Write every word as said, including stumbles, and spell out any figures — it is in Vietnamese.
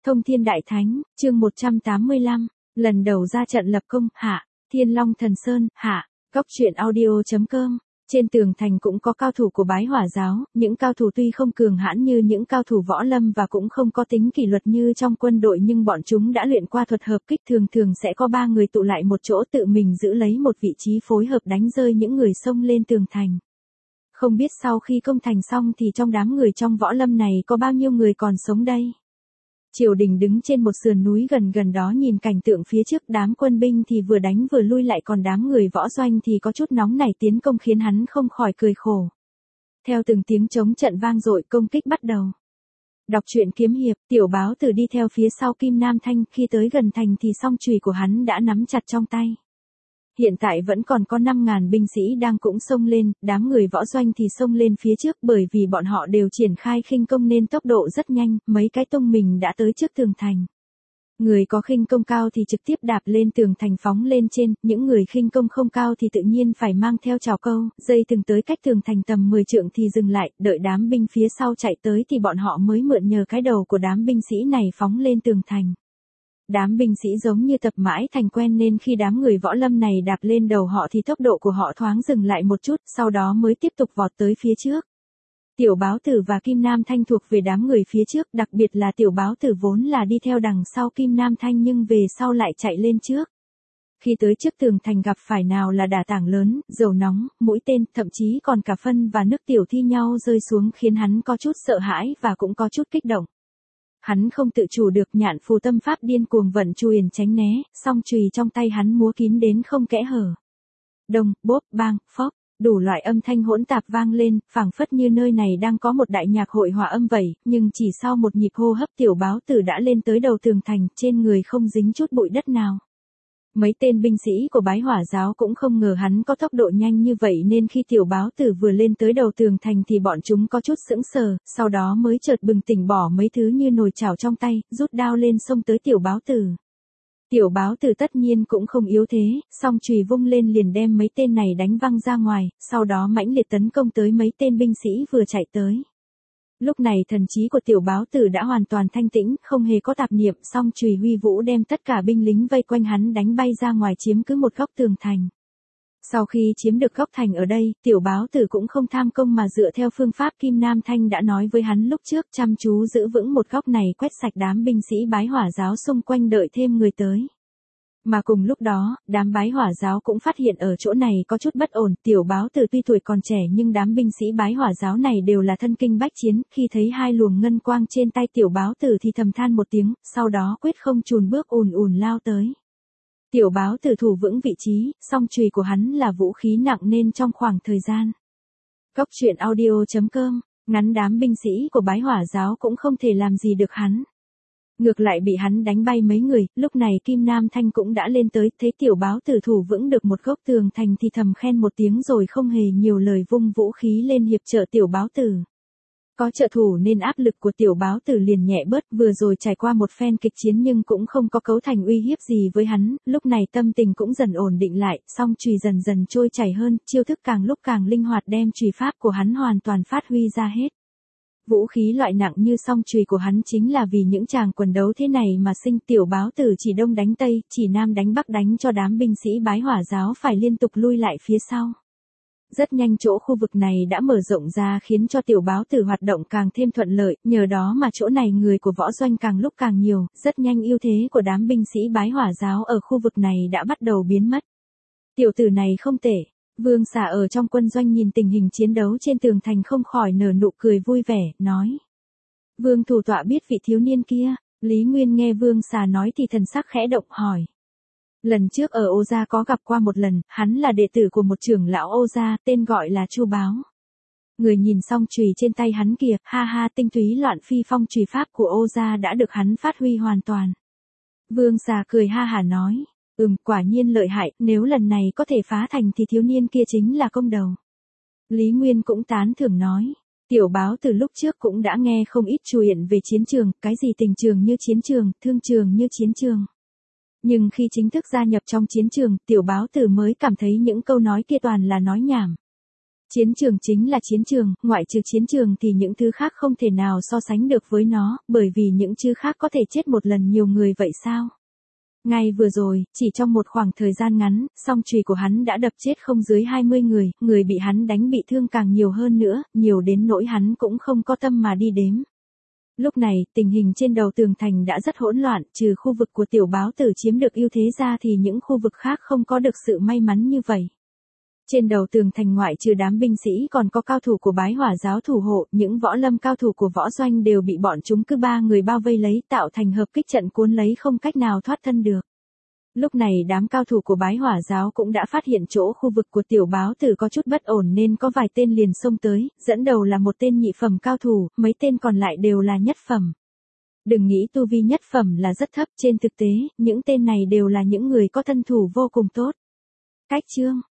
Thông Thiên Đại Thánh, chương một trăm tám mươi lăm, lần đầu ra trận lập công, hạ, Thiên Long Thần Sơn, hạ, Góc truyện audio.com. Trên tường thành cũng có cao thủ của Bái Hỏa giáo, những cao thủ tuy không cường hãn như những cao thủ võ lâm và cũng không có tính kỷ luật như trong quân đội, nhưng bọn chúng đã luyện qua thuật hợp kích, thường thường sẽ có ba người tụ lại một chỗ tự mình giữ lấy một vị trí phối hợp đánh rơi những người xông lên tường thành. Không biết sau khi công thành xong thì trong đám người trong võ lâm này có bao nhiêu người còn sống đây? Triều Đình đứng trên một sườn núi gần gần đó nhìn cảnh tượng phía trước, đám quân binh thì vừa đánh vừa lui lại, còn đám người võ doanh thì có chút nóng nảy tiến công khiến hắn không khỏi cười khổ. Theo từng tiếng trống trận vang dội, công kích bắt đầu. Đọc truyện kiếm hiệp, Tiểu Báo Tử đi theo phía sau Kim Nam Thanh, khi tới gần thành thì song chùy của hắn đã nắm chặt trong tay. Hiện tại vẫn còn có năm ngàn binh sĩ đang cũng xông lên, đám người võ doanh thì xông lên phía trước, bởi vì bọn họ đều triển khai khinh công nên tốc độ rất nhanh, mấy cái tung mình đã tới trước tường thành. Người có khinh công cao thì trực tiếp đạp lên tường thành phóng lên trên, những người khinh công không cao thì tự nhiên phải mang theo trảo câu, dây từng tới cách tường thành tầm mười trượng thì dừng lại, đợi đám binh phía sau chạy tới thì bọn họ mới mượn nhờ cái đầu của đám binh sĩ này phóng lên tường thành. Đám binh sĩ giống như tập mãi thành quen nên khi đám người võ lâm này đạp lên đầu họ thì tốc độ của họ thoáng dừng lại một chút, sau đó mới tiếp tục vọt tới phía trước. Tiểu Báo Tử và Kim Nam Thanh thuộc về đám người phía trước, đặc biệt là Tiểu Báo Tử vốn là đi theo đằng sau Kim Nam Thanh nhưng về sau lại chạy lên trước. Khi tới trước tường thành gặp phải nào là đả tảng lớn, dầu nóng, mũi tên, thậm chí còn cả phân và nước tiểu thi nhau rơi xuống khiến hắn có chút sợ hãi và cũng có chút kích động. Hắn không tự chủ được, nhạn phù tâm pháp điên cuồng vận chuyền tránh né, song chùy trong tay hắn múa kín đến không kẽ hở. Đồng, bốp, bang, phóc, đủ loại âm thanh hỗn tạp vang lên, phảng phất như nơi này đang có một đại nhạc hội hòa âm vậy, nhưng chỉ sau một nhịp hô hấp Tiểu Báo Tử đã lên tới đầu tường thành, trên người không dính chút bụi đất nào. Mấy tên binh sĩ của Bái Hỏa giáo cũng không ngờ hắn có tốc độ nhanh như vậy nên khi Tiểu Báo Tử vừa lên tới đầu tường thành thì bọn chúng có chút sững sờ, sau đó mới chợt bừng tỉnh, bỏ mấy thứ như nồi chảo trong tay, rút đao lên xông tới Tiểu Báo Tử. Tiểu Báo Tử tất nhiên cũng không yếu thế, song chùy vung lên liền đem mấy tên này đánh văng ra ngoài, sau đó mãnh liệt tấn công tới mấy tên binh sĩ vừa chạy tới. Lúc này thần trí của Tiểu Báo Tử đã hoàn toàn thanh tĩnh, không hề có tạp niệm, song chùy huy vũ đem tất cả binh lính vây quanh hắn đánh bay ra ngoài, chiếm cứ một góc tường thành. Sau khi chiếm được góc thành ở đây, Tiểu Báo Tử cũng không tham công mà dựa theo phương pháp Kim Nam Thanh đã nói với hắn lúc trước, chăm chú giữ vững một góc này, quét sạch đám binh sĩ Bái Hỏa giáo xung quanh, đợi thêm người tới. Mà cùng lúc đó, đám Bái Hỏa giáo cũng phát hiện ở chỗ này có chút bất ổn. Tiểu Báo Tử tuy tuổi còn trẻ nhưng đám binh sĩ Bái Hỏa giáo này đều là thân kinh bách chiến, khi thấy hai luồng ngân quang trên tay Tiểu Báo Tử thì thầm than một tiếng, sau đó quyết không chùn bước ùn ùn lao tới. Tiểu Báo Tử thủ vững vị trí, song chùy của hắn là vũ khí nặng nên trong khoảng thời gian Góc truyện audio.com, ngắn đám binh sĩ của Bái Hỏa giáo cũng không thể làm gì được hắn. Ngược lại bị hắn đánh bay mấy người, lúc này Kim Nam Thanh cũng đã lên tới, thấy Tiểu Báo Tử thủ vững được một góc tường thành thì thầm khen một tiếng rồi không hề nhiều lời vung vũ khí lên hiệp trợ Tiểu Báo Tử. Có trợ thủ nên áp lực của Tiểu Báo Tử liền nhẹ bớt, vừa rồi trải qua một phen kịch chiến nhưng cũng không có cấu thành uy hiếp gì với hắn, lúc này tâm tình cũng dần ổn định lại, song chùy dần dần trôi chảy hơn, chiêu thức càng lúc càng linh hoạt đem chùy pháp của hắn hoàn toàn phát huy ra hết. Vũ khí loại nặng như song chùy của hắn chính là vì những tràng quần đấu thế này mà sinh. Tiểu Báo Tử chỉ đông đánh tây, chỉ nam đánh bắc, đánh cho đám binh sĩ Bái Hỏa giáo phải liên tục lui lại phía sau. Rất nhanh chỗ khu vực này đã mở rộng ra khiến cho Tiểu Báo Tử hoạt động càng thêm thuận lợi, nhờ đó mà chỗ này người của võ doanh càng lúc càng nhiều, rất nhanh ưu thế của đám binh sĩ Bái Hỏa giáo ở khu vực này đã bắt đầu biến mất. Tiểu tử này không tệ. Vương Xà ở trong quân doanh nhìn tình hình chiến đấu trên tường thành không khỏi nở nụ cười vui vẻ, nói. Vương thủ tọa biết vị thiếu niên kia? Lý Nguyên nghe Vương Xà nói thì thần sắc khẽ động, hỏi. Lần trước ở Ô Gia có gặp qua một lần, hắn là đệ tử của một trưởng lão Ô Gia, tên gọi là Chu Báo. Người nhìn xong chùy trên tay hắn kìa, ha ha, tinh túy loạn phi phong chùy pháp của Ô Gia đã được hắn phát huy hoàn toàn. Vương Xà cười ha hả nói. Ừm, quả nhiên lợi hại, nếu lần này có thể phá thành thì thiếu niên kia chính là công đầu. Lý Nguyên cũng tán thưởng nói. Tiểu Báo từ lúc trước cũng đã nghe không ít chuyện về chiến trường, cái gì tình trường như chiến trường, thương trường như chiến trường. Nhưng khi chính thức gia nhập trong chiến trường, Tiểu Báo Tử mới cảm thấy những câu nói kia toàn là nói nhảm. Chiến trường chính là chiến trường, ngoại trừ chiến trường thì những thứ khác không thể nào so sánh được với nó, bởi vì những thứ khác có thể chết một lần nhiều người vậy sao? Ngay vừa rồi, chỉ trong một khoảng thời gian ngắn, song chùy của hắn đã đập chết không dưới hai mươi người, người bị hắn đánh bị thương càng nhiều hơn nữa, nhiều đến nỗi hắn cũng không có tâm mà đi đếm. Lúc này, tình hình trên đầu tường thành đã rất hỗn loạn, trừ khu vực của tiểu báo tử chiếm được ưu thế ra thì những khu vực khác không có được sự may mắn như vậy. Trên đầu tường thành ngoại trừ đám binh sĩ còn có cao thủ của bái hỏa giáo thủ hộ, những võ lâm cao thủ của võ doanh đều bị bọn chúng cứ ba người bao vây lấy, tạo thành hợp kích trận cuốn lấy không cách nào thoát thân được. Lúc này đám cao thủ của bái hỏa giáo cũng đã phát hiện chỗ khu vực của tiểu báo tử có chút bất ổn nên có vài tên liền xông tới, dẫn đầu là một tên nhị phẩm cao thủ, mấy tên còn lại đều là nhất phẩm. Đừng nghĩ tu vi nhất phẩm là rất thấp, trên thực tế, những tên này đều là những người có thân thủ vô cùng tốt. Cách chương